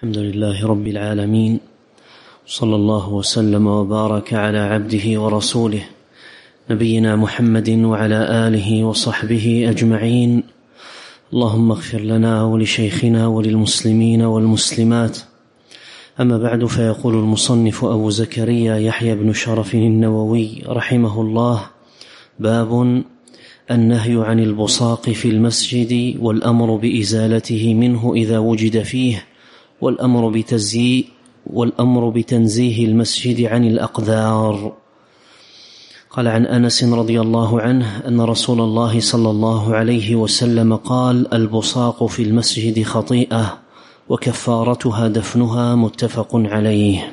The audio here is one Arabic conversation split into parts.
الحمد لله رب العالمين، صلى الله وسلم وبارك على عبده ورسوله نبينا محمد وعلى آله وصحبه أجمعين. اللهم اغفر لنا ولشيخنا وللمسلمين والمسلمات. أما بعد، فيقول المصنف أبو زكريا يحيى بن شرف النووي رحمه الله: باب النهي عن البصاق في المسجد والأمر بإزالته منه إذا وجد فيه، والأمر بتنزيه المسجد عن الأقذار. قال عن أنس رضي الله عنه أن رسول الله صلى الله عليه وسلم قال: البصاق في المسجد خطيئة وكفارتها دفنها، متفق عليه.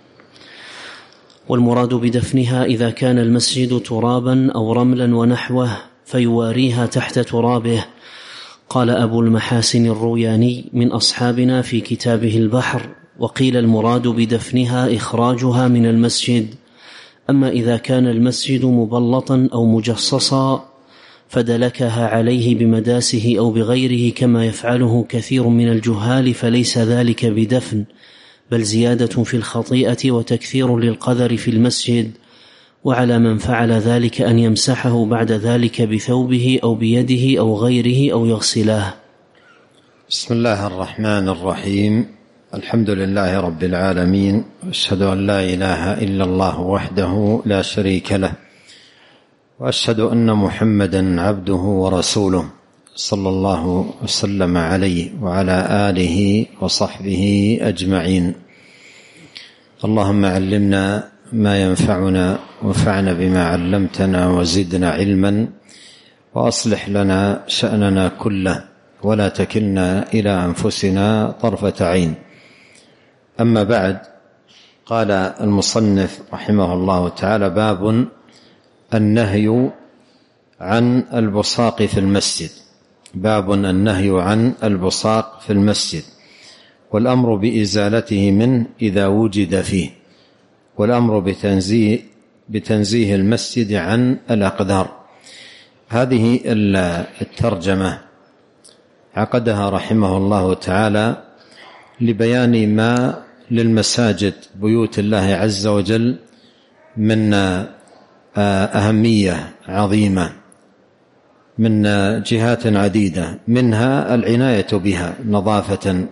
والمراد بدفنها إذا كان المسجد ترابا أو رملا ونحوه فيواريها تحت ترابه. قال أبو المحاسن الروياني من أصحابنا في كتابه البحر: وقيل المراد بدفنها إخراجها من المسجد. أما إذا كان المسجد مبلطا أو مجصصا فدلكها عليه بمداسه أو بغيره كما يفعله كثير من الجهال، فليس ذلك بدفن، بل زيادة في الخطيئة وتكثير للقذر في المسجد. وعلى من فعل ذلك أن يمسحه بعد ذلك بثوبه أو بيده أو غيره أو يغسله. بسم الله الرحمن الرحيم. الحمد لله رب العالمين، وأشهد أن لا إله إلا الله وحده لا شريك له، وأشهد أن محمدا عبده ورسوله، صلى الله وسلم عليه وعلى آله وصحبه أجمعين. اللهم علمنا ما ينفعنا، وانفعنا بما علمتنا، وزدنا علما، وأصلح لنا شأننا كله، ولا تكلنا إلى أنفسنا طرفة عين. أما بعد، قال المصنف رحمه الله تعالى: باب النهي عن البصاق في المسجد. باب النهي عن البصاق في المسجد، والأمر بإزالته منه إذا وجد فيه، والأمر بتنزيه المسجد عن الأقذار. هذه الترجمة عقدها رحمه الله تعالى لبيان ما للمساجد بيوت الله عز وجل من أهمية عظيمة من جهات عديدة، منها العناية بها نظافة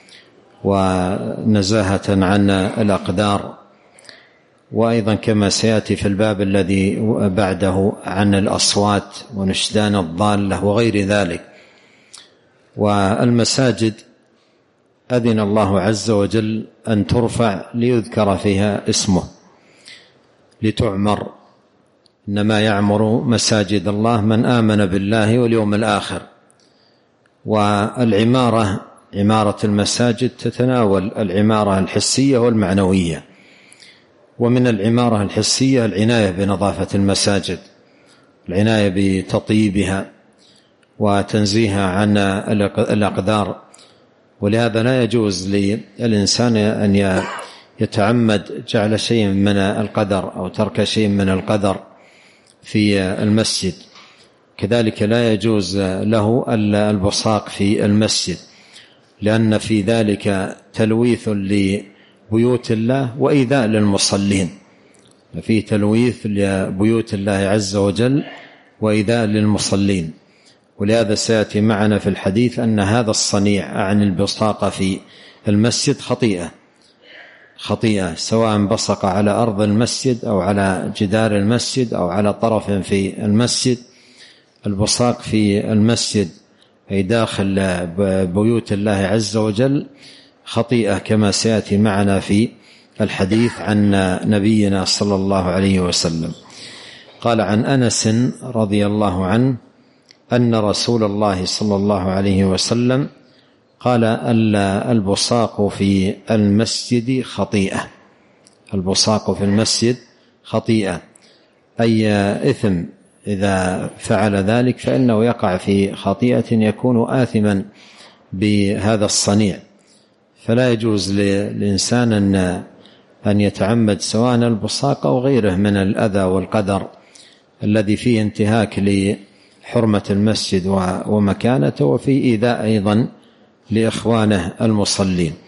ونزاهة عن الأقذار، وأيضا كما سيأتي في الباب الذي بعده عن الأصوات ونشدان الضالة وغير ذلك. والمساجد أذن الله عز وجل أن ترفع ليذكر فيها اسمه، لتعمر. إنما يعمر مساجد الله من آمن بالله واليوم الآخر. والعمارة، عمارة المساجد تتناول العمارة الحسية والمعنوية. ومن العمارة الحسية العناية بنظافة المساجد، العناية بتطيبها وتنزيهها عن الأقذار. ولهذا لا يجوز للإنسان أن يتعمد جعل شيء من القذر أو ترك شيء من القذر في المسجد. كذلك لا يجوز له البصاق في المسجد، لأن في ذلك تلويث لبيوت الله وإيذاء للمصلين. فيه تلويث لبيوت الله عز وجل وإيذاء للمصلين. ولهذا سيأتي معنا في الحديث أن هذا الصنيع عن البصاق في المسجد خطيئة، سواء بصق على أرض المسجد أو على جدار المسجد أو على طرف في المسجد. البصاق في المسجد أي داخل بيوت الله عز وجل خطيئة، كما سيأتي معنا في الحديث عن نبينا صلى الله عليه وسلم. قال عن أنس رضي الله عنه أن رسول الله صلى الله عليه وسلم قال: البصاق في المسجد خطيئة. البصاق في المسجد خطيئة، أي إثم. إذا فعل ذلك فإنه يقع في خطيئة، يكون آثما بهذا الصنيع. فلا يجوز للإنسان أن يتعمد سواء البصاق أو غيره من الأذى والقدر الذي فيه انتهاك لحرمة المسجد ومكانته، وفي إيذاء أيضا لإخوانه المصلين.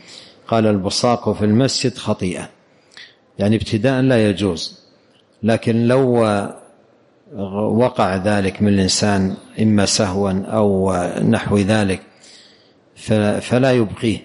قال البصاق في المسجد خطيئة، يعني ابتداء لا يجوز، لكن لو وقع ذلك من الإنسان إما سهوا أو نحو ذلك فلا يبقيه،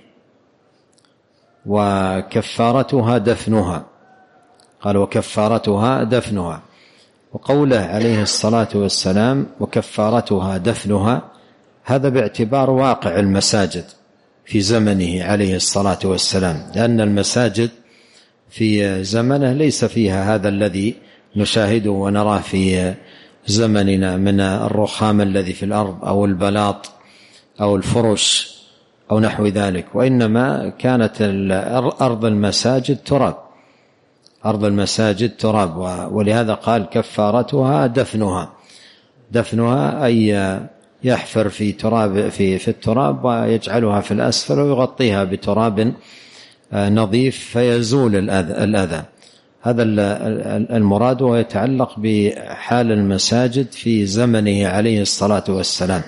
وكفارتها دفنها. قال وكفارتها دفنها. وقوله عليه الصلاة والسلام وكفارتها دفنها، هذا باعتبار واقع المساجد في زمنه عليه الصلاة والسلام، لأن المساجد في زمنه ليس فيها هذا الذي نشاهده ونراه في زمننا من الرخام الذي في الأرض أو البلاط أو الفرش أو نحو ذلك، وإنما كانت أرض المساجد تراب، أرض المساجد تراب. ولهذا قال كفارتها دفنها أي يحفر في تراب في التراب ويجعلها في الأسفل ويغطيها بتراب نظيف فيزول الأذى. هذا المراد، ويتعلق بحال المساجد في زمنه عليه الصلاة والسلام.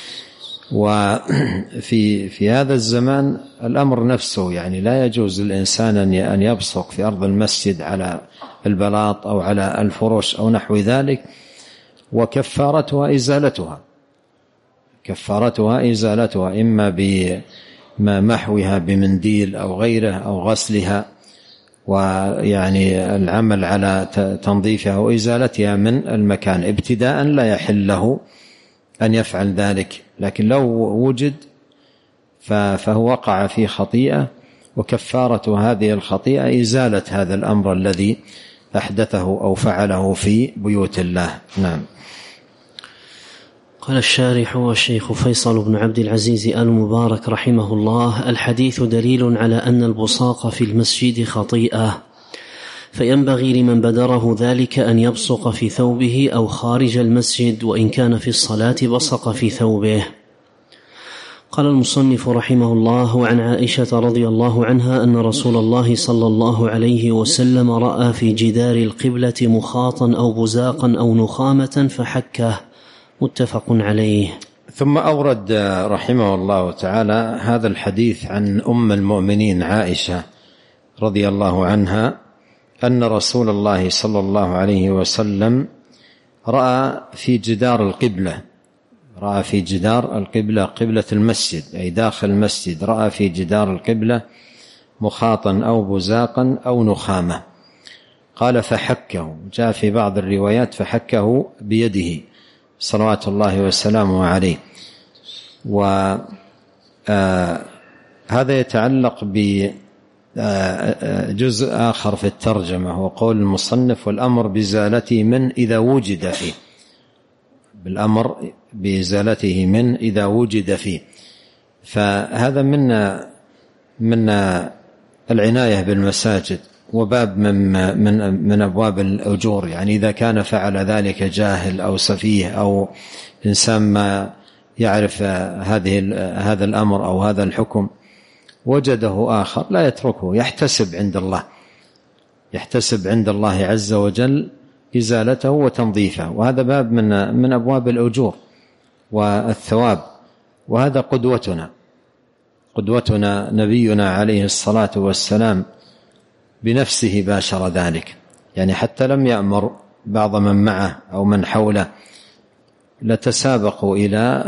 وفي هذا الزمان الأمر نفسه، يعني لا يجوز للإنسان أن يبصق في أرض المسجد على البلاط أو على الفرش أو نحو ذلك. وكفارتها إزالتها إما بمحوها بمنديل أو غيره أو غسلها، ويعني العمل على تنظيفها وإزالتها من المكان. ابتداء لا يحل له أن يفعل ذلك، لكن لو وجد فهو وقع في خطيئة، وكفارة هذه الخطيئة إزالة هذا الأمر الذي أحدثه أو فعله في بيوت الله. نعم. قال الشارح والشيخ فيصل بن عبد العزيز آل مبارك رحمه الله: الحديث دليل على أن البصاق في المسجد خطيئة، فينبغي لمن بدره ذلك أن يبصق في ثوبه أو خارج المسجد، وإن كان في الصلاة بصق في ثوبه. قال المصنف رحمه الله: وعن عائشة رضي الله عنها أن رسول الله صلى الله عليه وسلم رأى في جدار القبلة مخاطا أو بزاقا أو نخامة فحكه، متفق عليه. ثم أورد رحمه الله تعالى هذا الحديث عن أم المؤمنين عائشة رضي الله عنها أن رسول الله صلى الله عليه وسلم رأى في جدار القبلة قبلة المسجد أي داخل المسجد، رأى في جدار القبلة مخاطا أو بزاقا أو نخامة. قال فحكه، جاء في بعض الروايات فحكه بيده صلوات الله وسلامه عليه. وهذا يتعلق بجزء آخر في الترجمة، هو قول المصنف: والأمر بإزالته من إذا وجد فيه، بالأمر بإزالته من إذا وجد فيه. فهذا من العناية بالمساجد، وباب من أبواب الأجور، يعني إذا كان فعل ذلك جاهل أو سفيه أو إنسان ما يعرف هذا الأمر أو هذا الحكم، وجده آخر لا يتركه، يحتسب عند الله عز وجل إزالته وتنظيفه. وهذا باب من أبواب الأجور والثواب. وهذا قدوتنا نبينا عليه الصلاة والسلام بنفسه باشر ذلك، يعني حتى لم يأمر بعض من معه أو من حوله، لتسابقوا إلى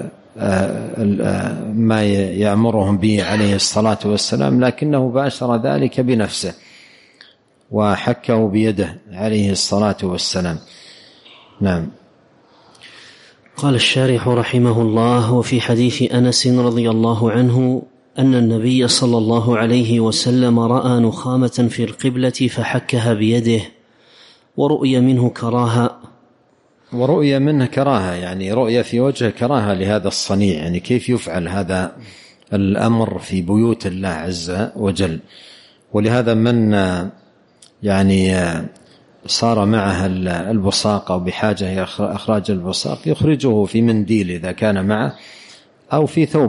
ما يأمرهم به عليه الصلاة والسلام، لكنه باشر ذلك بنفسه وحكه بيده عليه الصلاة والسلام. نعم. قال الشارح رحمه الله: وفي حديث أنس رضي الله عنه أن النبي صلى الله عليه وسلم رأى نخامة في القبلة فحكها بيده، ورؤي منه كراهة، يعني رؤية في وجه كراهة لهذا الصنيع، يعني كيف يفعل هذا الأمر في بيوت الله عز وجل. ولهذا من يعني صار معها البصاق أو بحاجة إلى إخراج البصاق يخرجه في منديل إذا كان معه، أو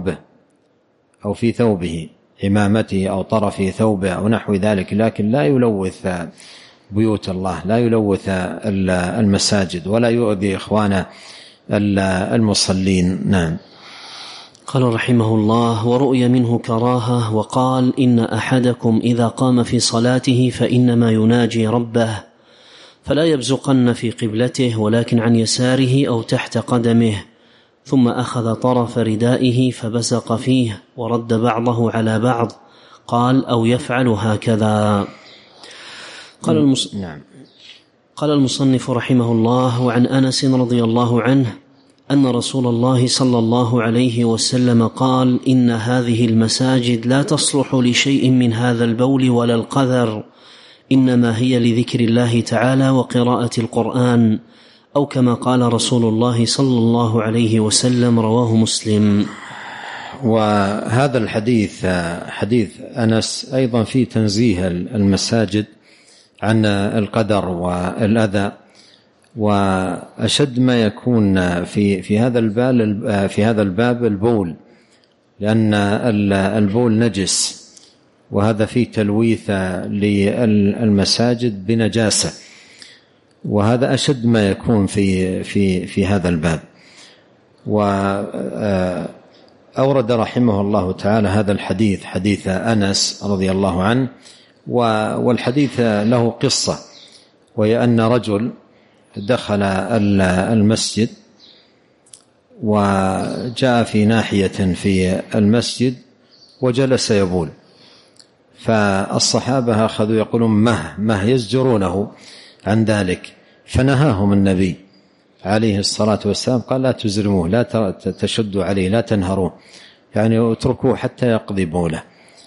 في ثوبه عمامته أو طرف ثوبه أو نحو ذلك، لكن لا يلوث بيوت الله، لا يلوث المساجد، ولا يؤذي إخوان المصلين. نعم. قال رحمه الله: ورؤي منه كراهة، وقال: إن أحدكم إذا قام في صلاته فإنما يناجي ربه، فلا يبزقن في قبلته ولكن عن يساره أو تحت قدمه. ثم أخذ طرف ردائه فبزق فيه ورد بعضه على بعض. قال: أو يفعل هكذا. قال المصنف رحمه الله: وعن أنس رضي الله عنه أن رسول الله صلى الله عليه وسلم قال: إن هذه المساجد لا تصلح لشيء من هذا البول ولا القذر، إنما هي لذكر الله تعالى وقراءة القرآن، أو كما قال رسول الله صلى الله عليه وسلم. رواه مسلم. وهذا الحديث حديث أنس أيضا في تنزيه المساجد عن القدر والأذى، وأشد ما يكون في هذا الباب البول، لأن البول نجس، وهذا فيه تلويث للمساجد بنجاسة، وهذا أشد ما يكون في هذا الباب. وأورد رحمه الله تعالى هذا الحديث، حديث أنس رضي الله عنه، والحديث له قصة، وهي أن رجل دخل المسجد وجاء في ناحية في المسجد وجلس يبول، فالصحابة أخذوا يقولون مه يزجرونه عن ذلك، فنهاهم النبي عليه الصلاة والسلام، قال: لا تزرموه، لا تشدوا عليه، لا تنهروه، يعني اتركوه حتى يقضي بوله.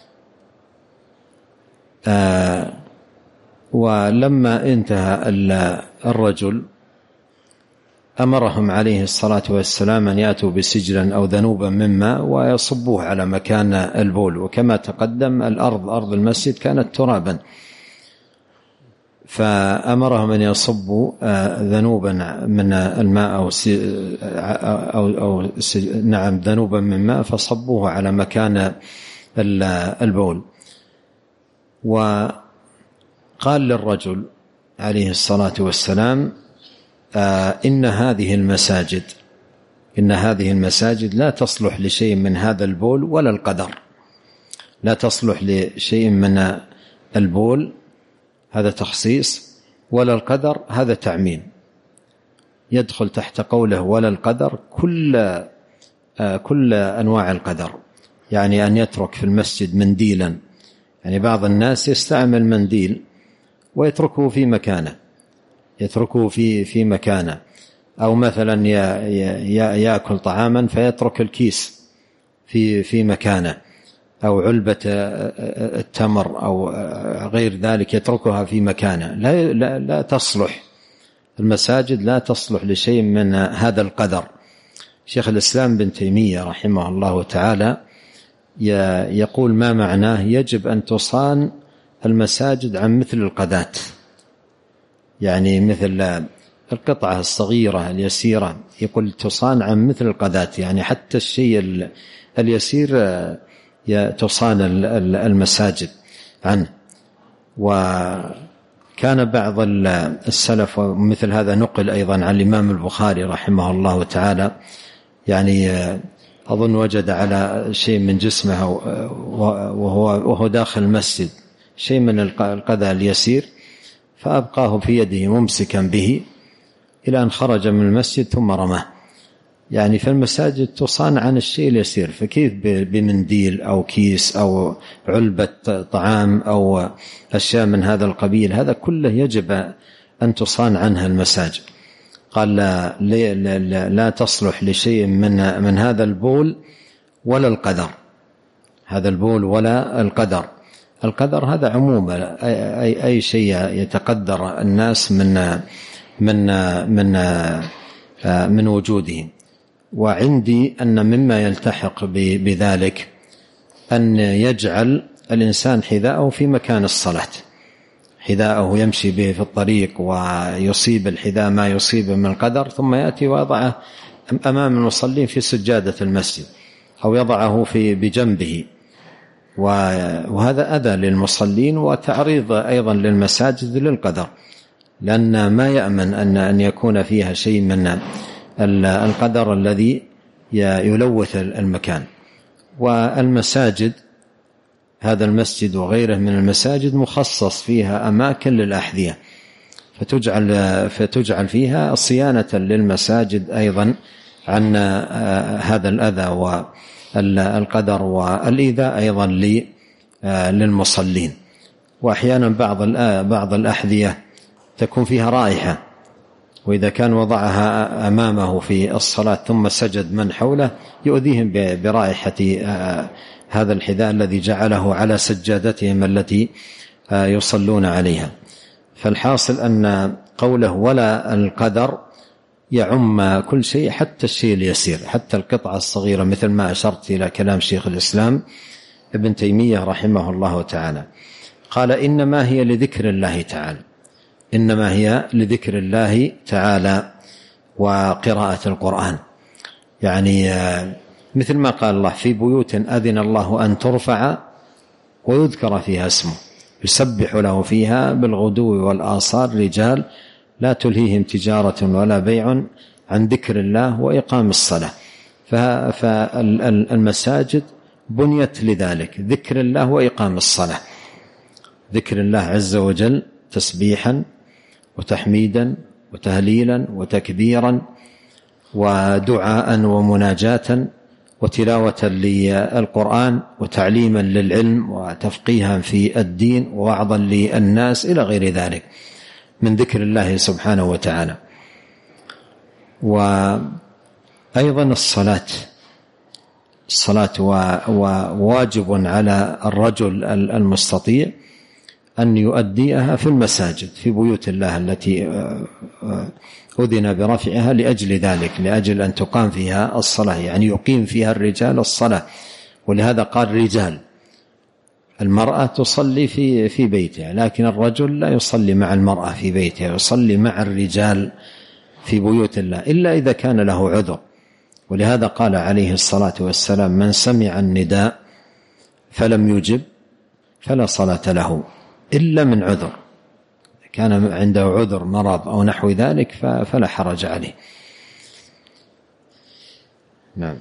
ولما انتهى الرجل أمرهم عليه الصلاة والسلام أن يأتوا بسجلا أو ذنوبا من ماء ويصبوه على مكان البول، وكما تقدم أرض المسجد كانت ترابا، فأمرهم أن يصبوا ذنوبا من الماء أو ذنوبا من ماء، فصبوه على مكان البول. وقال للرجل عليه الصلاة والسلام: إن هذه المساجد لا تصلح لشيء من هذا البول ولا القدر، لا تصلح لشيء من البول، هذا تخصيص، ولا القدر هذا تعميم، يدخل تحت قوله ولا القدر كل أنواع القدر، يعني أن يترك في المسجد منديلا، يعني بعض الناس يستعمل منديل ويتركه في مكانه، أو مثلا يأكل طعاما فيترك الكيس في مكانه، أو علبة التمر أو غير ذلك يتركها في مكانه. لا تصلح المساجد، لا تصلح لشيء من هذا القدر. شيخ الإسلام بن تيمية رحمه الله تعالى يقول: ما معناه؟ يجب أن تصان المساجد عن مثل القذات، يعني مثل القطعة الصغيرة اليسيرة، يقول تصان عن مثل القذات، يعني حتى الشيء اليسير تصان المساجد عنه. وكان بعض السلف، ومثل هذا نقل أيضا عن الإمام البخاري رحمه الله تعالى، يعني أظن وجد على شيء من جسمه وهو داخل المسجد شيء من القذى اليسير، فأبقاه في يده ممسكا به إلى أن خرج من المسجد ثم رماه. يعني في المساجد تصان عن الشيء اليسير، فكيف بمنديل أو كيس أو علبة طعام أو أشياء من هذا القبيل؟ هذا كله يجب أن تصان عنها المساجد. قال: لا تصلح لشيء من هذا البول ولا القدر، هذا البول ولا القدر. القدر هذا عموما أي شيء يتقدر الناس من وجودهم. وعندي أن مما يلتحق بذلك أن يجعل الإنسان حذاءه في مكان الصلاة، حذاءه يمشي به في الطريق ويصيب الحذاء ما يصيب من القدر، ثم يأتي ويضعه أمام المصلين في سجادة المسجد، أو يضعه بجنبه، وهذا أذى للمصلين وتعريض أيضا للمساجد للقدر، لأن ما يأمن أن يكون فيها شيء من القدر الذي يلوث المكان. والمساجد، هذا المسجد وغيره من المساجد مخصص فيها أماكن للأحذية، فتجعل فيها صيانة للمساجد أيضا عن هذا الأذى والقدر والإيذاء أيضا للمصلين. وأحيانا بعض الأحذية تكون فيها رائحة، وإذا كان وضعها أمامه في الصلاة ثم سجد من حوله يؤذيهم برائحة هذا الحذاء الذي جعله على سجادتهم التي يصلون عليها. فالحاصل أن قوله ولا القدر يعم كل شيء، حتى الشيء اليسير، حتى القطعة الصغيرة، مثل ما أشرت إلى كلام شيخ الإسلام ابن تيمية رحمه الله تعالى، قال إنما هي لذكر الله تعالى، إنما هي لذكر الله تعالى وقراءة القرآن. يعني مثل ما قال الله في بيوت أذن الله أن ترفع ويذكر فيها اسمه يسبح له فيها بالغدو والآصال رجال لا تلهيهم تجارة ولا بيع عن ذكر الله وإقام الصلاة. فالمساجد بنيت لذلك، ذكر الله وإقام الصلاة، ذكر الله عز وجل تسبيحا وتحميدا وتهليلا وتكبيرا ودعاء ومناجاة وتلاوة للقرآن وتعليما للعلم وتفقيها في الدين ووعظا للناس إلى غير ذلك من ذكر الله سبحانه وتعالى. وأيضا الصلاة وواجب على الرجل المستطيع أن يؤديها في المساجد في بيوت الله التي أذن برفعها لأجل ذلك، لأجل أن تقام فيها الصلاة، يعني يقيم فيها الرجال الصلاة. ولهذا قال رجال، المرأة تصلي في بيتها، لكن الرجل لا يصلي مع المرأة في بيتها، يصلي مع الرجال في بيوت الله إلا إذا كان له عذر. ولهذا قال عليه الصلاة والسلام من سمع النداء فلم يجب فلا صلاة له إلا من عذر، كان عنده عذر مرض أو نحو ذلك فلا حرج عليه. نعم.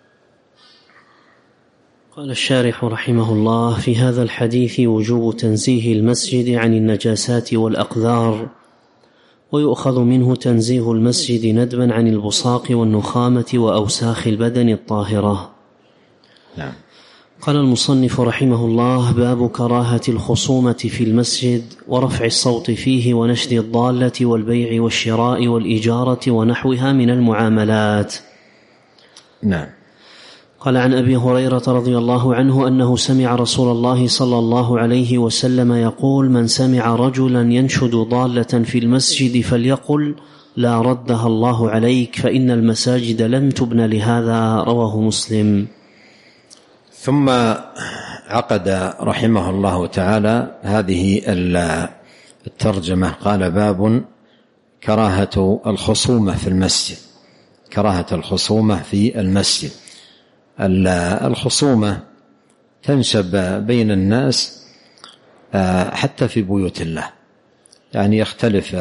قال الشارح رحمه الله في هذا الحديث وجوب تنزيه المسجد عن النجاسات والأقذار، ويؤخذ منه تنزيه المسجد ندبا عن البصاق والنخامة وأوساخ البدن الطاهرة. نعم. قال المصنف رحمه الله باب كراهة الخصومة في المسجد ورفع الصوت فيه ونشد الضالة والبيع والشراء والإجارة ونحوها من المعاملات. نعم. قال عن أبي هريرة رضي الله عنه أنه سمع رسول الله صلى الله عليه وسلم يقول من سمع رجلا ينشد ضالة في المسجد فليقل لا ردها الله عليك فإن المساجد لم تبن لهذا، رواه مسلم. ثم عقد رحمه الله تعالى هذه الترجمة، قال باب كراهة الخصومة في المسجد، كراهة الخصومة في المسجد. الخصومة تنشب بين الناس حتى في بيوت الله، يعني يختلف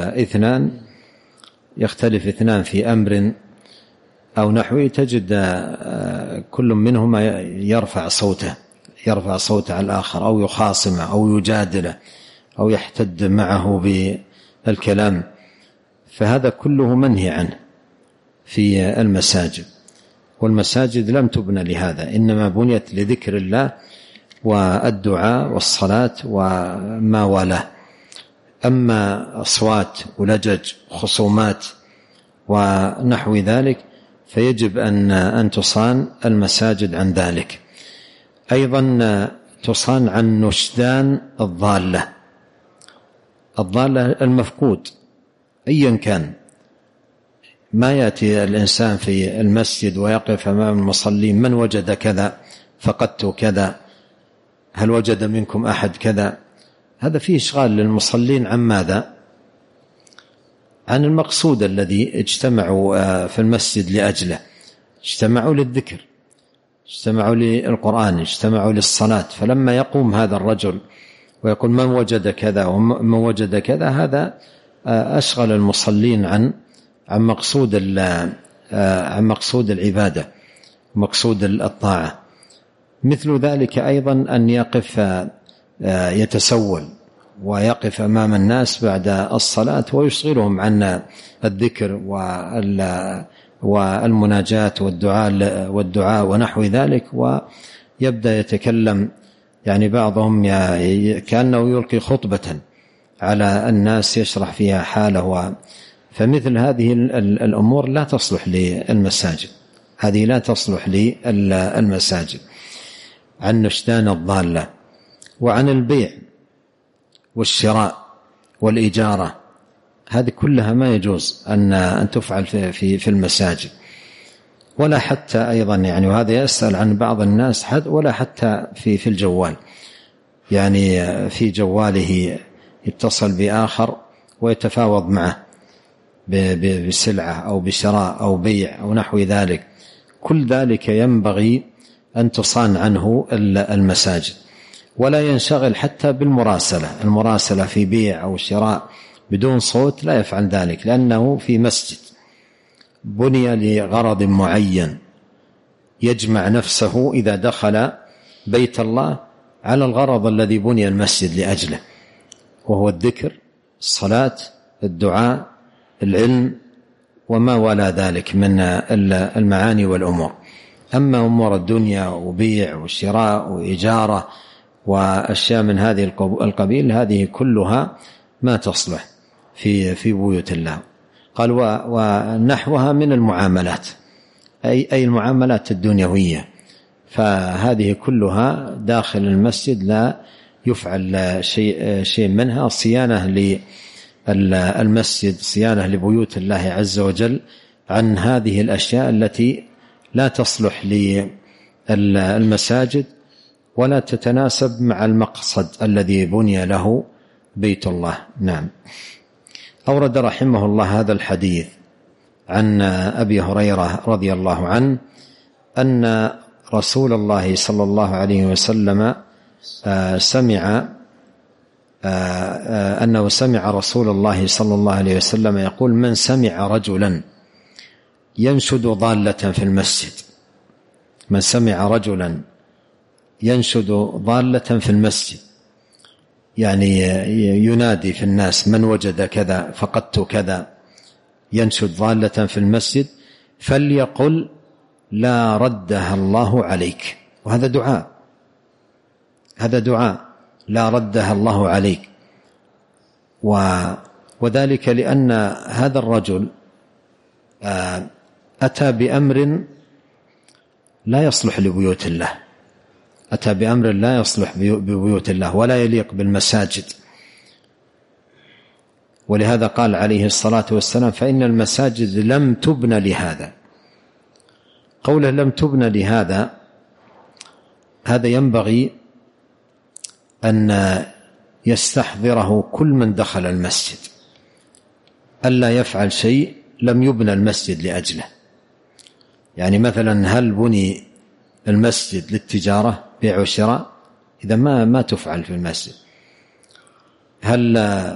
اثنان في أمر أو نحوه، تجد كل منهما يرفع صوته على الآخر أو يخاصمه أو يجادله أو يحتد معه بالكلام، فهذا كله منهي عنه في المساجد. والمساجد لم تبنى لهذا، إنما بنيت لذكر الله والدعاء والصلاة وما والاه. أما أصوات ولجج خصومات ونحو ذلك فيجب أن تصان المساجد عن ذلك. أيضا تصان عن نشدان الضالة المفقود أيا كان، ما يأتي الإنسان في المسجد ويقف أمام المصلين من وجد كذا فقدت كذا، هل وجد منكم أحد كذا، هذا فيه إشغال للمصلين عن ماذا؟ عن المقصود الذي اجتمعوا في المسجد لأجله، اجتمعوا للذكر، اجتمعوا للقرآن، اجتمعوا للصلاة. فلما يقوم هذا الرجل ويقول من وجد كذا ومن وجد كذا، هذا أشغل المصلين عن مقصود العبادة، مقصود الطاعة. مثل ذلك أيضا أن يقف يتسول ويقف أمام الناس بعد الصلاة ويشغلهم عن الذكر والمناجاة والدعاء ونحو ذلك، ويبدأ يتكلم يعني بعضهم كأنه يلقي خطبة على الناس يشرح فيها حاله. فمثل هذه الأمور لا تصلح للمساجد، هذه لا تصلح للمساجد. عن نشدان الضالة وعن البيع والشراء والإجارة، هذه كلها ما يجوز أن تفعل في المساجد، ولا حتى أيضا يعني، وهذا يسأل عن بعض الناس ولا حتى في الجوال، يعني في جواله يتصل بآخر ويتفاوض معه بسلعة أو بشراء أو بيع أو نحو ذلك، كل ذلك ينبغي أن تصان عنه المساجد. ولا ينشغل حتى المراسلة في بيع أو شراء بدون صوت، لا يفعل ذلك، لأنه في مسجد بني لغرض معين، يجمع نفسه إذا دخل بيت الله على الغرض الذي بني المسجد لأجله، وهو الذكر، الصلاة، الدعاء، العلم، وما ولا ذلك من المعاني والأمور. أما أمور الدنيا وبيع وشراء وإجارة وأشياء من هذه القبيل، هذه كلها ما تصلح في بيوت الله. قال ونحوها من المعاملات، أي المعاملات الدنيوية، فهذه كلها داخل المسجد لا يفعل شيء منها، صيانة للمسجد، صيانة لبيوت الله عز وجل عن هذه الأشياء التي لا تصلح للمساجد ولا تتناسب مع المقصد الذي بني له بيت الله. نعم. أورد رحمه الله هذا الحديث عن أبي هريرة رضي الله عنه أن رسول الله صلى الله عليه وسلم أنه سمع رسول الله صلى الله عليه وسلم يقول: من سمع رجلا ينشد ضالة في المسجد، من سمع رجلا ينشد ضالة في المسجد، يعني ينادي في الناس: من وجد كذا فقدت كذا، ينشد ضالة في المسجد، فليقل: لا ردها الله عليك. وهذا دعاء، هذا دعاء، لا ردها الله عليك. وذلك لأن هذا الرجل أتى بأمر لا يصلح لبيوت الله، أتى بأمر لا يصلح ببيوت الله ولا يليق بالمساجد. ولهذا قال عليه الصلاة والسلام: فإن المساجد لم تبن لهذا. قوله لم تبن لهذا، هذا ينبغي أن يستحضره كل من دخل المسجد، ألا يفعل شيء لم يبنى المسجد لأجله. يعني مثلا هل بني المسجد للتجارة، بيع وشراء؟ إذا ما تفعل في المسجد. هل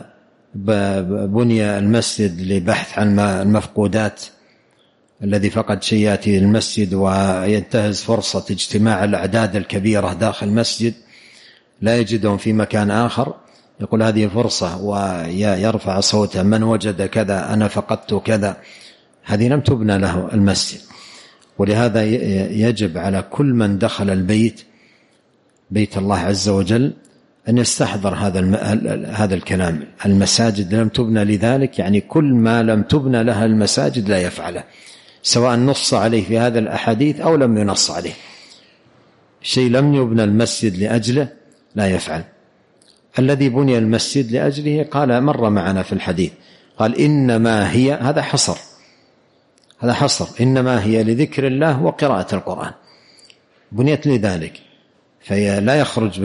بني المسجد لبحث عن المفقودات؟ الذي فقد شيء يأتي المسجد وينتهز فرصة اجتماع الأعداد الكبيرة داخل المسجد لا يجدهم في مكان آخر، يقول هذه فرصة ويرفع صوته: من وجد كذا، أنا فقدت كذا. هذه لم تبنى له المسجد. ولهذا يجب على كل من دخل البيت، بيت الله عز وجل، أن يستحضر هذا الكلام: المساجد لم تبنى لذلك، يعني كل ما لم تبنى لها المساجد لا يفعله، سواء نص عليه في هذا الأحاديث أو لم ينص عليه. شيء لم يبنى المسجد لأجله لا يفعل. الذي بني المسجد لأجله قال مر معنا في الحديث، قال: إنما هي، هذا حصر، هذا حصر، إنما هي لذكر الله وقراءة القرآن، بنيت لذلك. فهي لا يخرج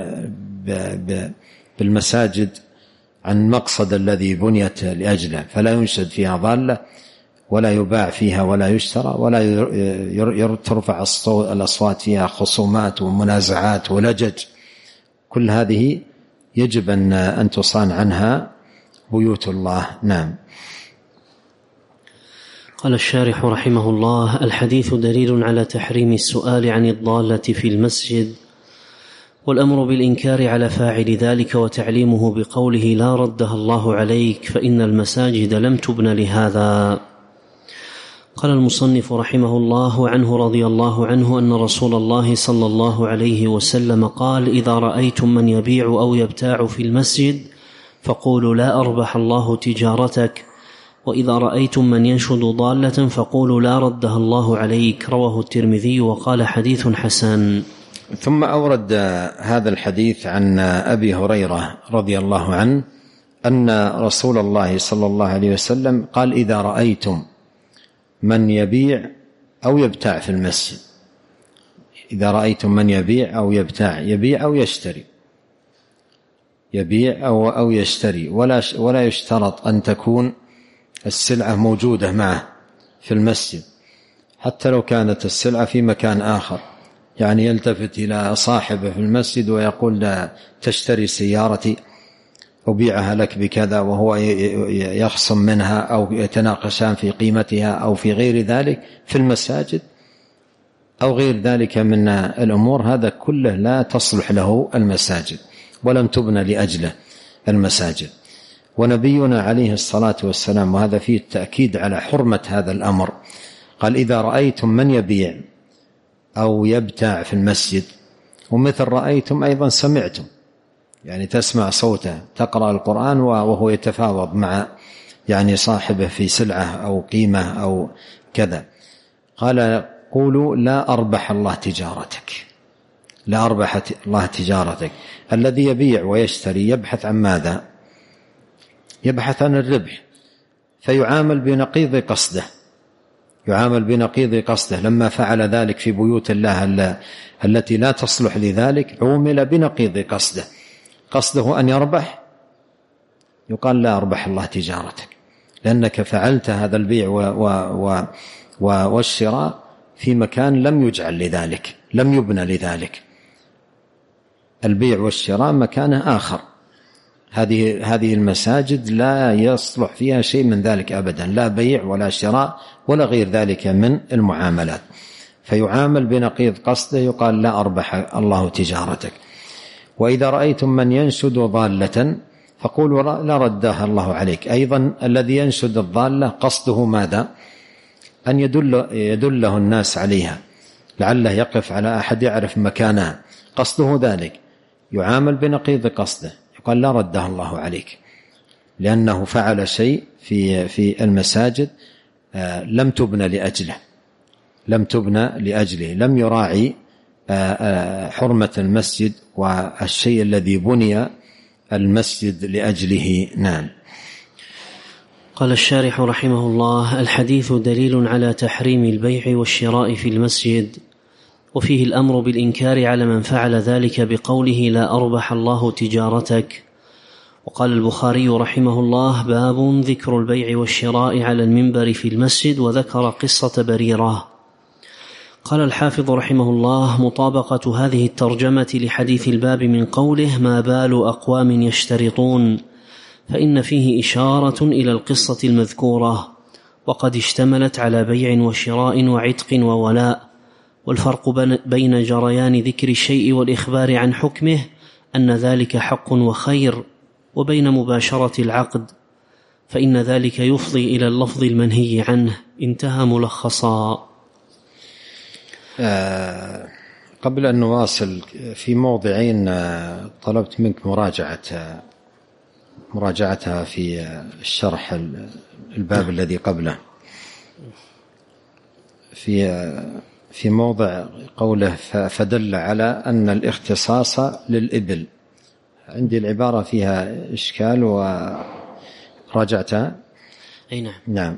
بالمساجد عن مقصد الذي بنيت لأجله، فلا ينشد فيها ضالة ولا يباع فيها ولا يشترى ولا ترفع الأصوات فيها خصومات ومنازعات ولجج. كل هذه يجب أن تصان عنها بيوت الله. نعم. قال الشارح رحمه الله: الحديث دليل على تحريم السؤال عن الضالة في المسجد، والأمر بالإنكار على فاعل ذلك، وتعليمه بقوله: لا ردها الله عليك، فإن المساجد لم تبن لهذا. قال المصنف رحمه الله: وعنه رضي الله عنه أن رسول الله صلى الله عليه وسلم قال: إذا رأيتم من يبيع أو يبتاع في المسجد فقولوا: لا أربح الله تجارتك، وإذا رأيتم من ينشد ضالة فقولوا: لا ردها الله عليك. رواه الترمذي وقال: حديث حسن. ثم أورد هذا الحديث عن أبي هريرة رضي الله عنه أن رسول الله صلى الله عليه وسلم قال: إذا رأيتم من يبيع أو يبتاع في المسجد. إذا رأيتم من يبيع أو يبتاع، يبيع أو يشتري، يبيع أو يشتري، ولا يشترط أن تكون السلعة موجودة معه في المسجد، حتى لو كانت السلعة في مكان آخر، يعني يلتفت إلى صاحبه في المسجد ويقول: لا تشتري سيارتي أبيعها لك بكذا، وهو يخصم منها أو يتناقشان في قيمتها أو في غير ذلك في المساجد أو غير ذلك من الأمور، هذا كله لا تصلح له المساجد ولم تبنى لأجله المساجد. ونبينا عليه الصلاة والسلام، وهذا فيه التأكيد على حرمة هذا الأمر، قال: إذا رأيتم من يبيع أو يبتاع في المسجد. ومثل رأيتم أيضا سمعتم، يعني تسمع صوته، تقرأ القرآن وهو يتفاوض مع يعني صاحبه في سلعة أو قيمة أو كذا. قال: قولوا: لا أربح الله تجارتك، لا أربح الله تجارتك. الذي يبيع ويشتري يبحث عن ماذا؟ يبحث عن الربح، فيعامل بنقيض قصده، يعامل بنقيض قصده. لما فعل ذلك في بيوت الله التي لا تصلح لذلك عومل بنقيض قصده، قصده أن يربح، يقال: لا أربح الله تجارتك، لأنك فعلت هذا البيع والشراء في مكان لم يجعل لذلك، لم يبنى لذلك. البيع والشراء مكان آخر، هذه المساجد لا يصلح فيها شيء من ذلك أبدا، لا بيع ولا شراء ولا غير ذلك من المعاملات، فيعامل بنقيض قصده، يقال: لا أربح الله تجارتك. وإذا رأيتم من ينشد ضالة فقولوا: لا ردها الله عليك. أيضا الذي ينشد الضالة قصده ماذا؟ أن يدله الناس عليها، لعله يقف على أحد يعرف مكانها، قصده ذلك، يعامل بنقيض قصده، يقال: لا ردها الله عليك، لأنه فعل شيء في المساجد لم تبنى لأجله، لم تبنى لأجله، لم يراعي حرمة المسجد والشيء الذي بني المسجد لأجله. نعم. قال الشارح رحمه الله: الحديث دليل على تحريم البيع والشراء في المسجد، وفيه الأمر بالإنكار على من فعل ذلك بقوله: لا أربح الله تجارتك. وقال البخاري رحمه الله: باب ذكر البيع والشراء على المنبر في المسجد، وذكر قصة بريرة. قال الحافظ رحمه الله: مطابقة هذه الترجمة لحديث الباب من قوله: ما بال أقوام يشترطون، فإن فيه إشارة إلى القصة المذكورة، وقد اشتملت على بيع وشراء وعتق وولاء. والفرق بين جريان ذكر الشيء والإخبار عن حكمه أن ذلك حق وخير، وبين مباشرة العقد فإن ذلك يفضي إلى اللفظ المنهي عنه. انتهى ملخصا. قبل أن نواصل، في موضعين طلبت منك مراجعتها في الشرح الباب الذي قبله. في موضع قوله: فدل على أن الاختصاص للإبل، عندي العبارة فيها إشكال وراجعتها. أي نعم. نعم.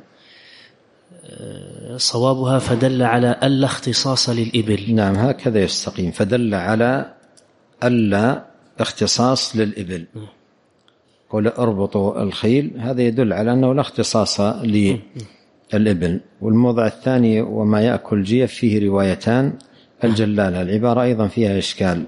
صوابها: فدل على ألا اختصاص للإبل. نعم، هكذا يستقيم. فدل على ألا اختصاص للإبل. قول: اربطوا الخيل، هذا يدل على أنه لا اختصاص للإبل. والموضع الثاني: وما يأكل جيف، فيه روايتان، الجلالة، العبارة أيضا فيها إشكال.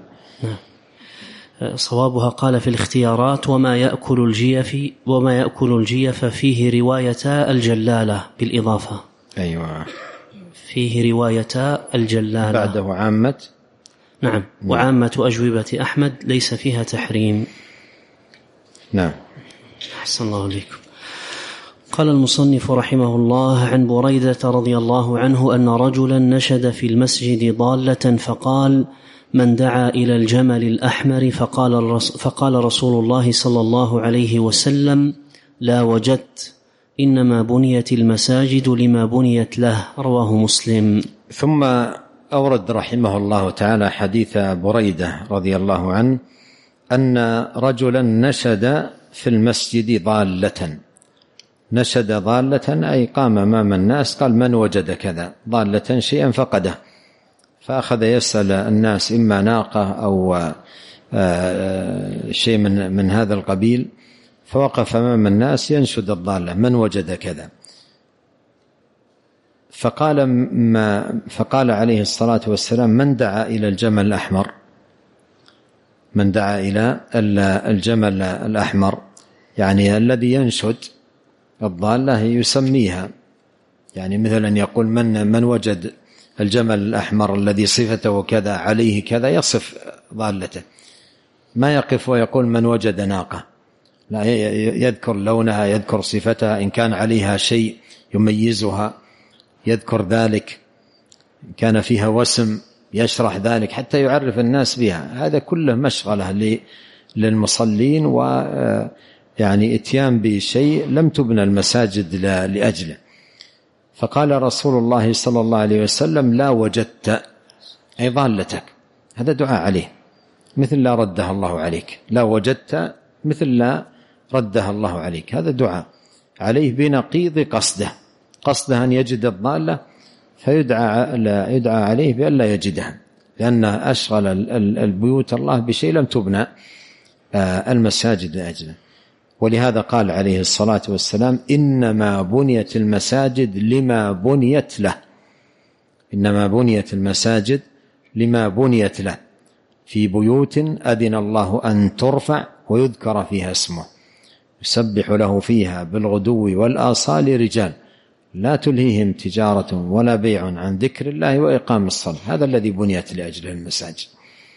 صوابها قال في الاختيارات: وما يأكل الجيف فيه روايتا الجلالة بالإضافة. أيوة. فيه رواية الجلالة بعده عامة. نعم. وعامة أجوبة أحمد ليس فيها تحريم. نعم. أحسن الله عليكم. قال المصنف رحمه الله: عن بريدة رضي الله عنه أن رجلا نشد في المسجد ضالة فقال: من دعا إلى الجمل الأحمر، فقال رسول الله صلى الله عليه وسلم: لا وجدت، إنما بنيت المساجد لما بنيت له. رواه مسلم. ثم أورد رحمه الله تعالى حديث بريدة رضي الله عنه أن رجلا نشد في المسجد ضالة. نشد ضالة أي قام أمام الناس قال: من وجد كذا؟ ضالة شيئا فقده، فأخذ يسأل الناس إما ناقة أو شيء من هذا القبيل، فوقف أمام الناس ينشد الضالة: من وجد كذا؟ فقال عليه الصلاة والسلام: من دعا إلى الجمل الأحمر. من دعا إلى الجمل الأحمر يعني الذي ينشد الضالة يسميها، يعني مثلا يقول من وجد الجمل الأحمر الذي صفته كذا عليه كذا، يصف ضالته. ما يقف ويقول من وجد ناقة، لا، يذكر لونها، يذكر صفتها، إن كان عليها شيء يميزها يذكر ذلك، إن كان فيها وسم يشرح ذلك حتى يعرف الناس بها. هذا كله مشغلة للمصلين، ويعني اتيان بشيء لم تبنى المساجد لأجله. فقال رسول الله صلى الله عليه وسلم: لا وجدت، أي ضالتك. هذا دعاء عليه مثل لا ردها الله عليك. لا وجدت مثل لا ردها الله عليك، هذا دعاء عليه بنقيض قصده أن يجد الضالة، فيدعى عليه بأن لا يجدها، لأنه أشغل البيوت الله بشيء لم تبنى المساجد لأجله. ولهذا قال عليه الصلاة والسلام: إنما بنيت المساجد لما بنيت له. إنما بنيت المساجد لما بنيت له، في بيوت أذن الله أن ترفع ويذكر فيها اسمه يسبح له فيها بالغدو والآصال رجال لا تلهيهم تجارة ولا بيع عن ذكر الله وإقام الصلاة. هذا الذي بنيت لأجله المساجد.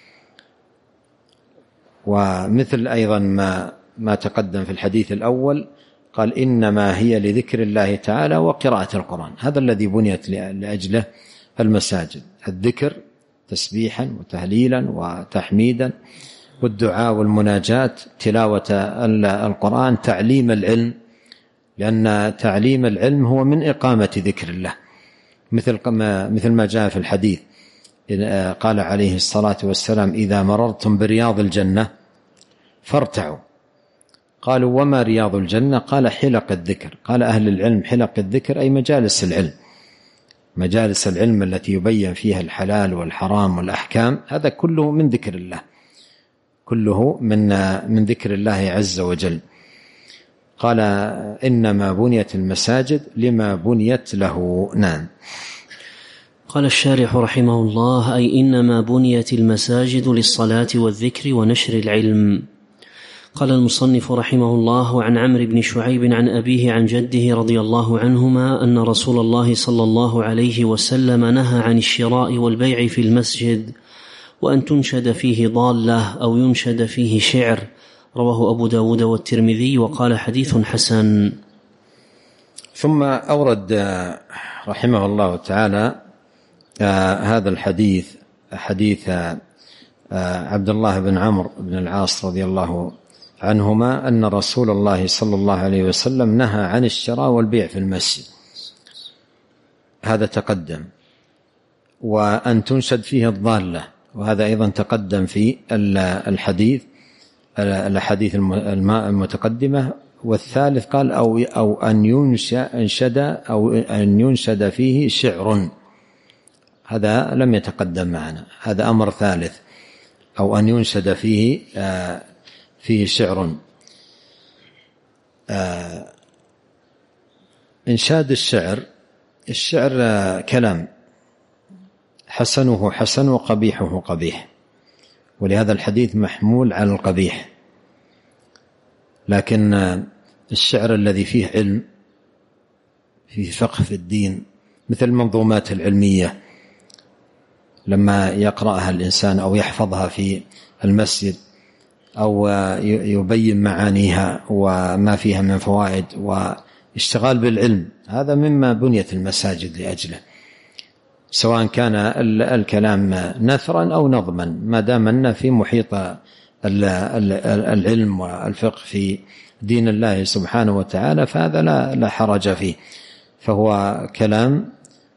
ومثل أيضا ما تقدم في الحديث الأول، قال: إنما هي لذكر الله تعالى وقراءة القرآن. هذا الذي بنيت لأجله المساجد: الذكر تسبيحا وتهليلا وتحميدا، والدعاء والمناجات، تلاوة القرآن، تعليم العلم، لأن تعليم العلم هو من إقامة ذكر الله، مثل ما جاء في الحديث قال عليه الصلاة والسلام: إذا مررتم برياض الجنة فارتعوا. قالوا: وما رياض الجنة؟ قال: حلق الذكر. قال أهل العلم: حلق الذكر أي مجالس العلم، مجالس العلم التي يبين فيها الحلال والحرام والأحكام، هذا كله من ذكر الله، كله من ذكر الله عز وجل. قال: إنما بنيت المساجد لما بنيت له. نعم. قال الشارح رحمه الله: أي إنما بنيت المساجد للصلاة والذكر ونشر العلم. قال المصنف رحمه الله: عن عمرو بن شعيب عن أبيه عن جده رضي الله عنهما أن رسول الله صلى الله عليه وسلم نهى عن الشراء والبيع في المسجد، وأن تنشد فيه ضالة أو ينشد فيه شعر. رواه أبو داود والترمذي وقال: حديث حسن. ثم أورد رحمه الله تعالى هذا الحديث، حديث عبد الله بن عمرو بن العاص رضي الله عنهما أن رسول الله صلى الله عليه وسلم نهى عن الشراء والبيع في المسجد، هذا تقدم. وأن تنشد فيه الضالة، وهذا أيضا تقدم في الأحاديث المتقدمة. والثالث قال: أو أن ينشد فيه شعر، هذا لم يتقدم معنا، هذا أمر ثالث، أو أن ينشد فيه شعر. إنشاد الشعر كلام، حسنه حسن وقبيحه قبيح، ولهذا الحديث محمول على القبيح. لكن الشعر الذي فيه علم، فيه فقه في الدين، مثل المنظومات العلمية لما يقرأها الإنسان أو يحفظها في المسجد أو يبين معانيها وما فيها من فوائد واشتغال بالعلم، هذا مما بنيت المساجد لأجله، سواء كان الكلام نثرا أو نظما، ما دام أنه في محيط العلم والفقه في دين الله سبحانه وتعالى فهذا لا حرج فيه. فهو كلام،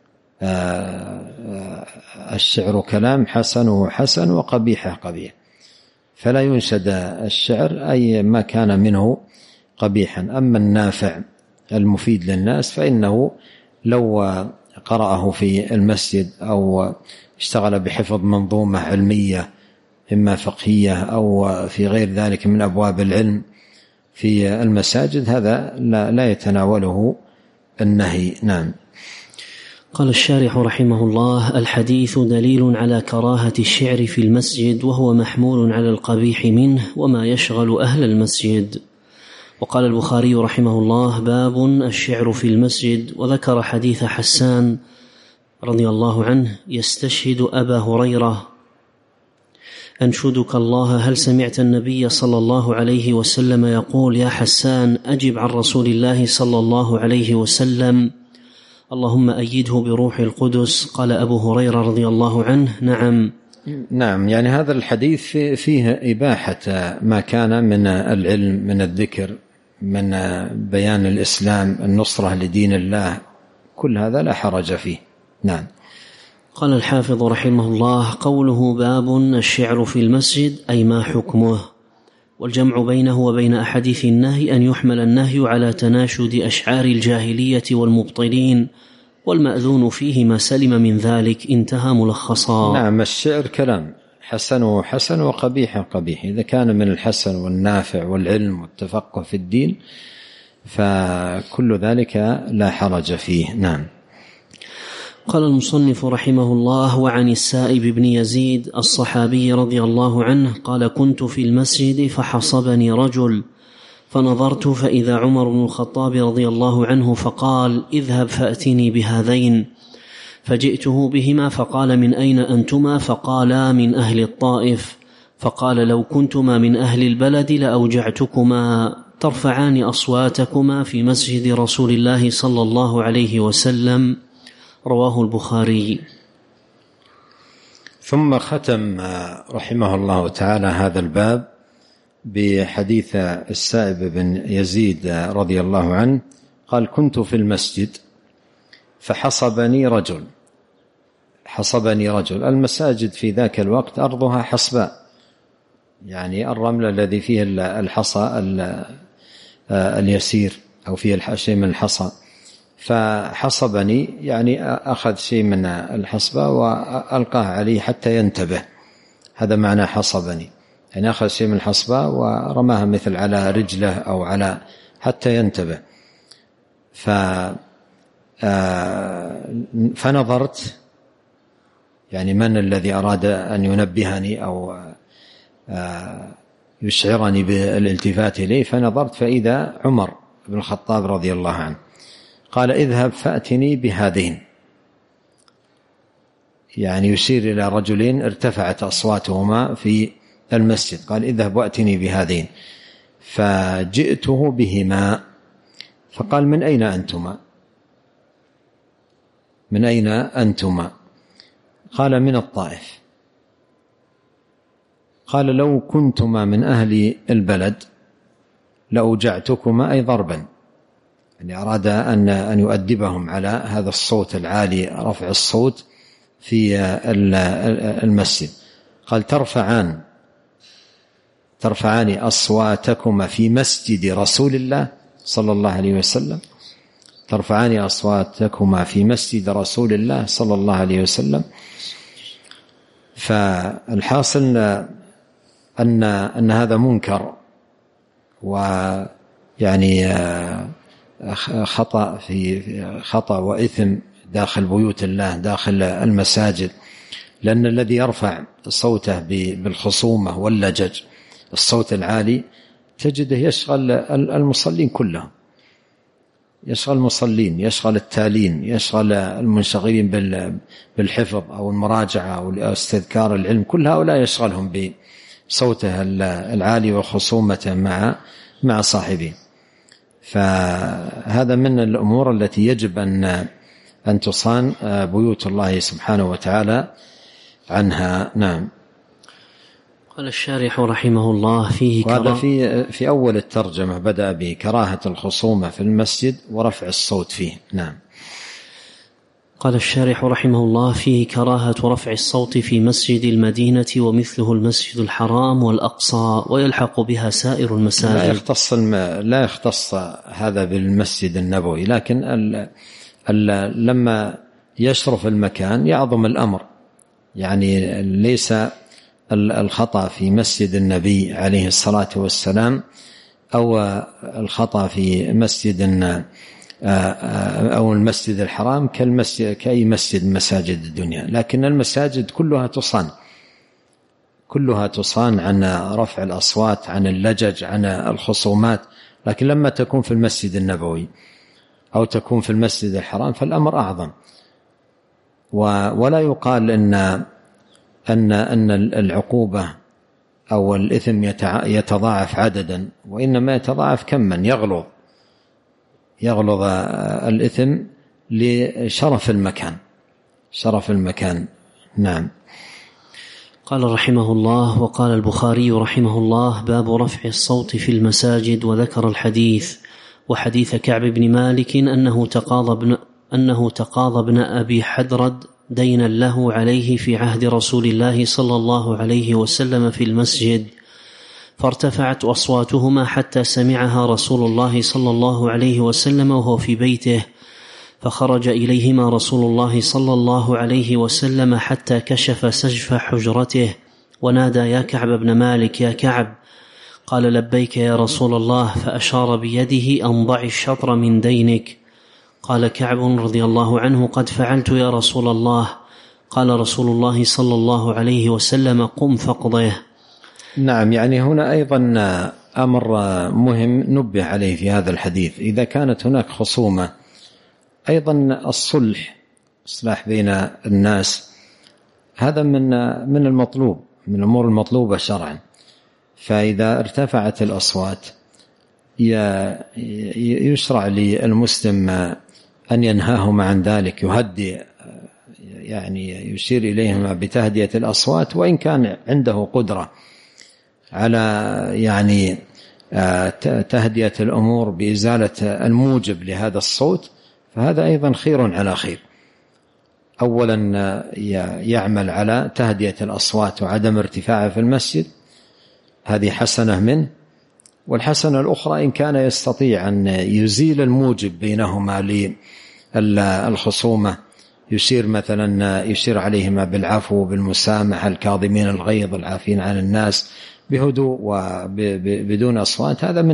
الشعر كلام حسنه حسن وقبيحه قبيح، فلا ينشد الشعر أي ما كان منه قبيحا. أما النافع المفيد للناس فإنه لو قرأه في المسجد أو اشتغل بحفظ منظومة علمية إما فقهية أو في غير ذلك من أبواب العلم في المساجد، هذا لا يتناوله النهي. نعم. قال الشارح رحمه الله: الحديث دليل على كراهة الشعر في المسجد، وهو محمول على القبيح منه وما يشغل أهل المسجد. وقال البخاري رحمه الله: باب الشعر في المسجد، وذكر حديث حسان رضي الله عنه يستشهد أبا هريرة: أنشدك الله هل سمعت النبي صلى الله عليه وسلم يقول يا حسان أجب عن رسول الله صلى الله عليه وسلم اللهم أيده بروح القدس. قال أبو هريرة رضي الله عنه: نعم. يعني هذا الحديث فيه إباحة ما كان من العلم، من الذكر، من بيان الإسلام، النصرة لدين الله، كل هذا لا حرج فيه. نعم. قال الحافظ رحمه الله: قوله باب الشعر في المسجد أي ما حكمه، والجمع بينه وبين أحاديث النهي أن يحمل النهي على تناشد أشعار الجاهلية والمبطلين، والمأذون فيه ما سلم من ذلك. انتهى ملخصا. نعم. الشعر كلام حسنه حسن وقبيحه قبيح، إذا كان من الحسن والنافع والعلم والتفقه في الدين فكل ذلك لا حرج فيه. نعم. قال المصنف رحمه الله: وعن السائب بن يزيد الصحابي رضي الله عنه قال: كنت في المسجد فحصبني رجل فنظرت فإذا عمر بن الخطاب رضي الله عنه فقال: اذهب فأتني بهذين، فجئته بهما فقال: من أين أنتما؟ فقالا: من أهل الطائف. فقال: لو كنتما من أهل البلد لأوجعتكما، ترفعان أصواتكما في مسجد رسول الله صلى الله عليه وسلم. رواه البخاري. ثم ختم رحمه الله تعالى هذا الباب بحديث السائب بن يزيد رضي الله عنه قال: كنت في المسجد فحصبني رجل. حصبني رجل، المساجد في ذاك الوقت أرضها حصباء، يعني الرمل الذي فيه الحصى اليسير أو فيه شيء من الحصى، فحصبني يعني أخذ شيء من الحصبة وألقاه عليه حتى ينتبه، هذا معنى حصبني، يعني أخذ شيء من الحصبة ورماها مثل على رجله أو على حتى ينتبه. فنظرت، يعني من الذي أراد أن ينبهني أو يشعرني بالالتفات إليه، فنظرت فإذا عمر بن الخطاب رضي الله عنه قال: اذهب فأتني بهذين، يعني يشير إلى رجلين ارتفعت أصواتهما في المسجد، قال: اذهب وأتني بهذين. فجئته بهما فقال: من أين أنتما؟ من أين أنتما؟ قال: من الطائف. قال: لو كنتما من أهل البلد لأوجعتكما، أي ضربا، يعني أراد أن يؤدبهم على هذا الصوت العالي، رفع الصوت في المسجد. قال: ترفعان أصواتكما في مسجد رسول الله صلى الله عليه وسلم، ترفعان أصواتكما في مسجد رسول الله صلى الله عليه وسلم. فالحاصل أن هذا منكر، ويعني خطأ وإثم داخل بيوت الله، داخل المساجد، لأن الذي يرفع صوته بالخصومة واللجج، الصوت العالي، تجده يشغل المصلين كلهم، يشغل المصلين، يشغل التالين، يشغل المنشغلين بالحفظ أو المراجعة أو استذكار العلم، كل هؤلاء يشغلهم بصوته العالي وخصومته مع صاحبه. فهذا من الأمور التي يجب أن تصان بيوت الله سبحانه وتعالى عنها. نعم. قال الشارح رحمه الله فيه وهذا في أول الترجمة بدأ بكراهة الخصومة في المسجد ورفع الصوت فيه. نعم. قال الشارح رحمه الله فيه كراهة رفع الصوت في مسجد المدينة ومثله المسجد الحرام والأقصى، ويلحق بها سائر المساجد. لا يختص هذا بالمسجد النبوي، لكن لما يشرف المكان يعظم الأمر. يعني ليس الخطأ في مسجد النبي عليه الصلاة والسلام أو الخطأ في مسجد أو المسجد الحرام كأي مسجد من مساجد الدنيا، لكن المساجد كلها تصان عن رفع الأصوات، عن اللجج، عن الخصومات. لكن لما تكون في المسجد النبوي أو تكون في المسجد الحرام فالأمر أعظم. ولا يقال أن العقوبة أو الإثم يتضاعف عددا، وإنما يتضاعف كما، يغلظ الإثم لشرف المكان. نعم. قال رحمه الله: وقال البخاري رحمه الله: باب رفع الصوت في المساجد، وذكر الحديث وحديث كعب بن مالك أنه تقاضى ابن أبي حدرد دينا له عليه في عهد رسول الله صلى الله عليه وسلم في المسجد، فارتفعت أصواتهما حتى سمعها رسول الله صلى الله عليه وسلم وهو في بيته، فخرج إليهما رسول الله صلى الله عليه وسلم حتى كشف سجف حجرته ونادى: يا كعب بن مالك، يا كعب. قال: لبيك يا رسول الله، فأشار بيده أن ضع الشطر من دينك. قال كعب رضي الله عنه: قد فعلت يا رسول الله. قال رسول الله صلى الله عليه وسلم: قم فاقضه. نعم. يعني هنا أيضا أمر مهم نبه عليه في هذا الحديث: إذا كانت هناك خصومة، أيضا الصلاح بين الناس هذا من المطلوب، من الأمور المطلوبة شرعا. فإذا ارتفعت الأصوات يشرع للمسلم أن ينهاهما عن ذلك، يهدي، يعني يشير إليهما بتهدئة الأصوات، وإن كان عنده قدرة على يعني تهدئة الأمور بإزالة الموجب لهذا الصوت، فهذا أيضا خير على خير. أولا يعمل على تهدئة الأصوات وعدم ارتفاعها في المسجد، هذه حسنة منه. والحسنة الأخرى إن كان يستطيع أن يزيل الموجب بينهما للخصومة، يشير عليهما بالعفو وبالمسامحة، الكاظمين الغيظ العافين عن الناس، بهدوء وبدون أصوات. هذا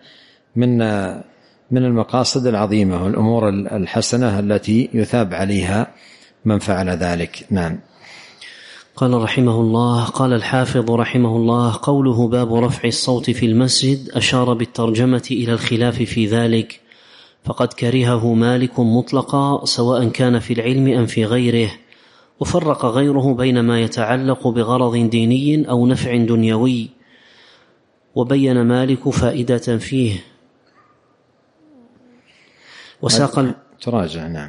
من المقاصد العظيمة والأمور الحسنة التي يثاب عليها من فعل ذلك. نعم. قال رحمه الله: قال الحافظ رحمه الله: قوله باب رفع الصوت في المسجد أشار بالترجمة إلى الخلاف في ذلك، فقد كرهه مالك مطلقا سواء كان في العلم أم في غيره، وفرق غيره بين ما يتعلق بغرض ديني أو نفع دنيوي، وبين مالك فائدة فيه وساق تراجع. نعم.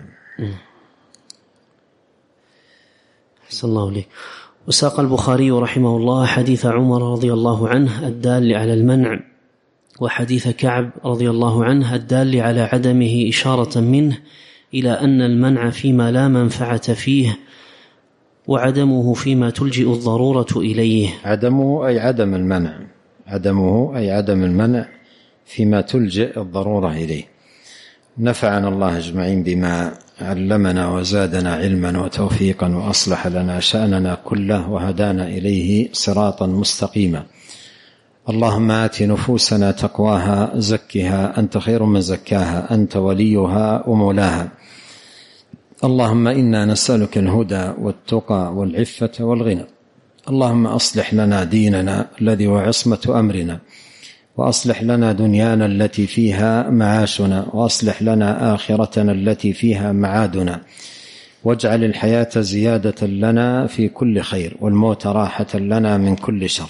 أحسن الله لي. وساق البخاري رحمه الله حديث عمر رضي الله عنه الدال على المنع، وحديث كعب رضي الله عنه الدال على عدمه، إشارة منه إلى أن المنع فيما لا منفعة فيه، وعدمه فيما تلجئ الضرورة إليه. عدمه أي عدم المنع، عدمه أي عدم المنع فيما تلجئ الضرورة إليه. نفعنا الله أجمعين بما علمنا وزادنا علما وتوفيقا، وأصلح لنا شأننا كله، وهدانا إليه صراطا مستقيما. اللهم آت نفوسنا تقواها، زكها أنت خير من زكاها، أنت وليها ومولاها. اللهم إنا نسألك الهدى والتقى والعفة والغنى. اللهم أصلح لنا ديننا الذي هو عصمة أمرنا، وأصلح لنا دنيانا التي فيها معاشنا، وأصلح لنا آخرتنا التي فيها معادنا، واجعل الحياة زيادة لنا في كل خير، والموت راحة لنا من كل شر.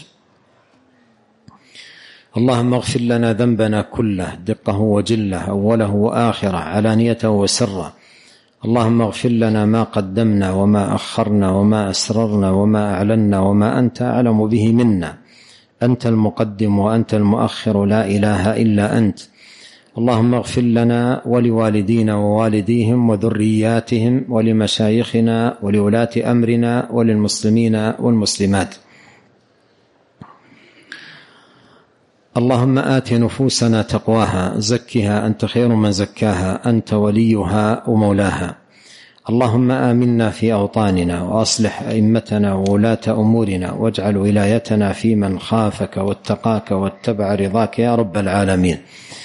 اللهم اغفر لنا ذنبنا كله، دقه وجله، أوله وآخره، علانيته وسره. اللهم اغفر لنا ما قدمنا وما أخرنا وما أسررنا وما أعلنا وما أنت أعلم به منا. أنت المقدم وأنت المؤخر، لا إله إلا أنت. اللهم اغفر لنا ولوالدينا ووالديهم وذرياتهم ولمشايخنا ولولاة أمرنا وللمسلمين والمسلمات. اللهم آت نفوسنا تقواها، زكها أنت خير من زكاها، أنت وليها ومولاها. اللهم آمنا في أوطاننا، وأصلح أئمتنا وولاة أمورنا، واجعل ولايتنا في من خافك واتقاك واتبع رضاك يا رب العالمين.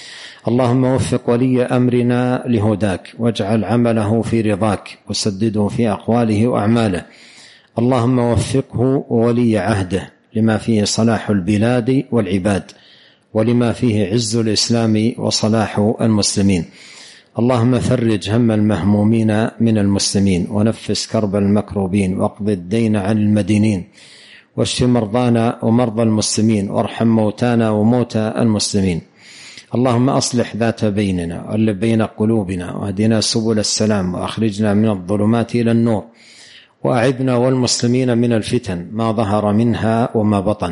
اللهم وفق ولي أمرنا لهداك، واجعل عمله في رضاك، وسدده في أقواله وأعماله. اللهم وفقه وولي عهده لما فيه صلاح البلاد والعباد، ولما فيه عز الإسلام وصلاح المسلمين. اللهم فرج هم المهمومين من المسلمين، ونفس كرب المكروبين، واقض الدين عن المدينين، واشف مرضانا ومرضى المسلمين، وارحم موتانا وموتى المسلمين. اللهم أصلح ذات بيننا، وألف بين قلوبنا، واهدنا سبل السلام، وأخرجنا من الظلمات إلى النور، وأعذنا والمسلمين من الفتن ما ظهر منها وما بطن.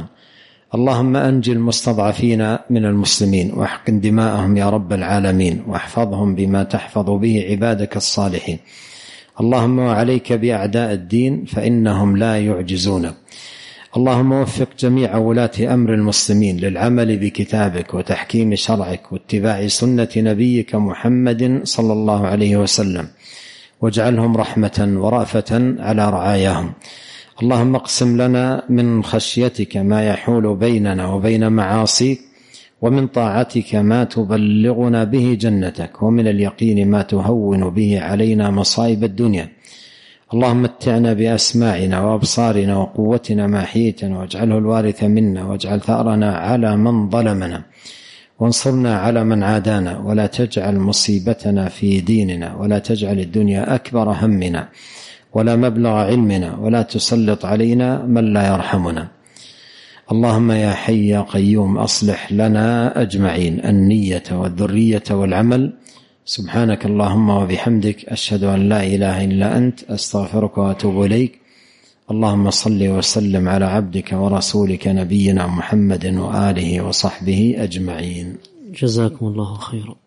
اللهم أنجي المستضعفين من المسلمين، واحقن دماءهم يا رب العالمين، واحفظهم بما تحفظ به عبادك الصالحين. اللهم وعليك بأعداء الدين فإنهم لا يعجزونك. اللهم وفق جميع ولاة أمر المسلمين للعمل بكتابك وتحكيم شرعك واتباع سنة نبيك محمد صلى الله عليه وسلم، واجعلهم رحمة ورأفة على رعاياهم. اللهم اقسم لنا من خشيتك ما يحول بيننا وبين معاصيك، ومن طاعتك ما تبلغنا به جنتك، ومن اليقين ما تهون به علينا مصائب الدنيا. اللهم متعنا بأسماعنا وأبصارنا وقوتنا ما أحييتنا، واجعله الوارث منا، واجعل ثأرنا على من ظلمنا، وانصرنا على من عادانا، ولا تجعل مصيبتنا في ديننا، ولا تجعل الدنيا أكبر همنا ولا مبلغ علمنا، ولا تسلط علينا من لا يرحمنا. اللهم يا حي يا قيوم أصلح لنا أجمعين النية والذرية والعمل. سبحانك اللهم وبحمدك، أشهد أن لا إله إلا أنت، أستغفرك وأتوب إليك. اللهم صل وسلم على عبدك ورسولك نبينا محمد وآله وصحبه أجمعين. جزاكم الله خيرا.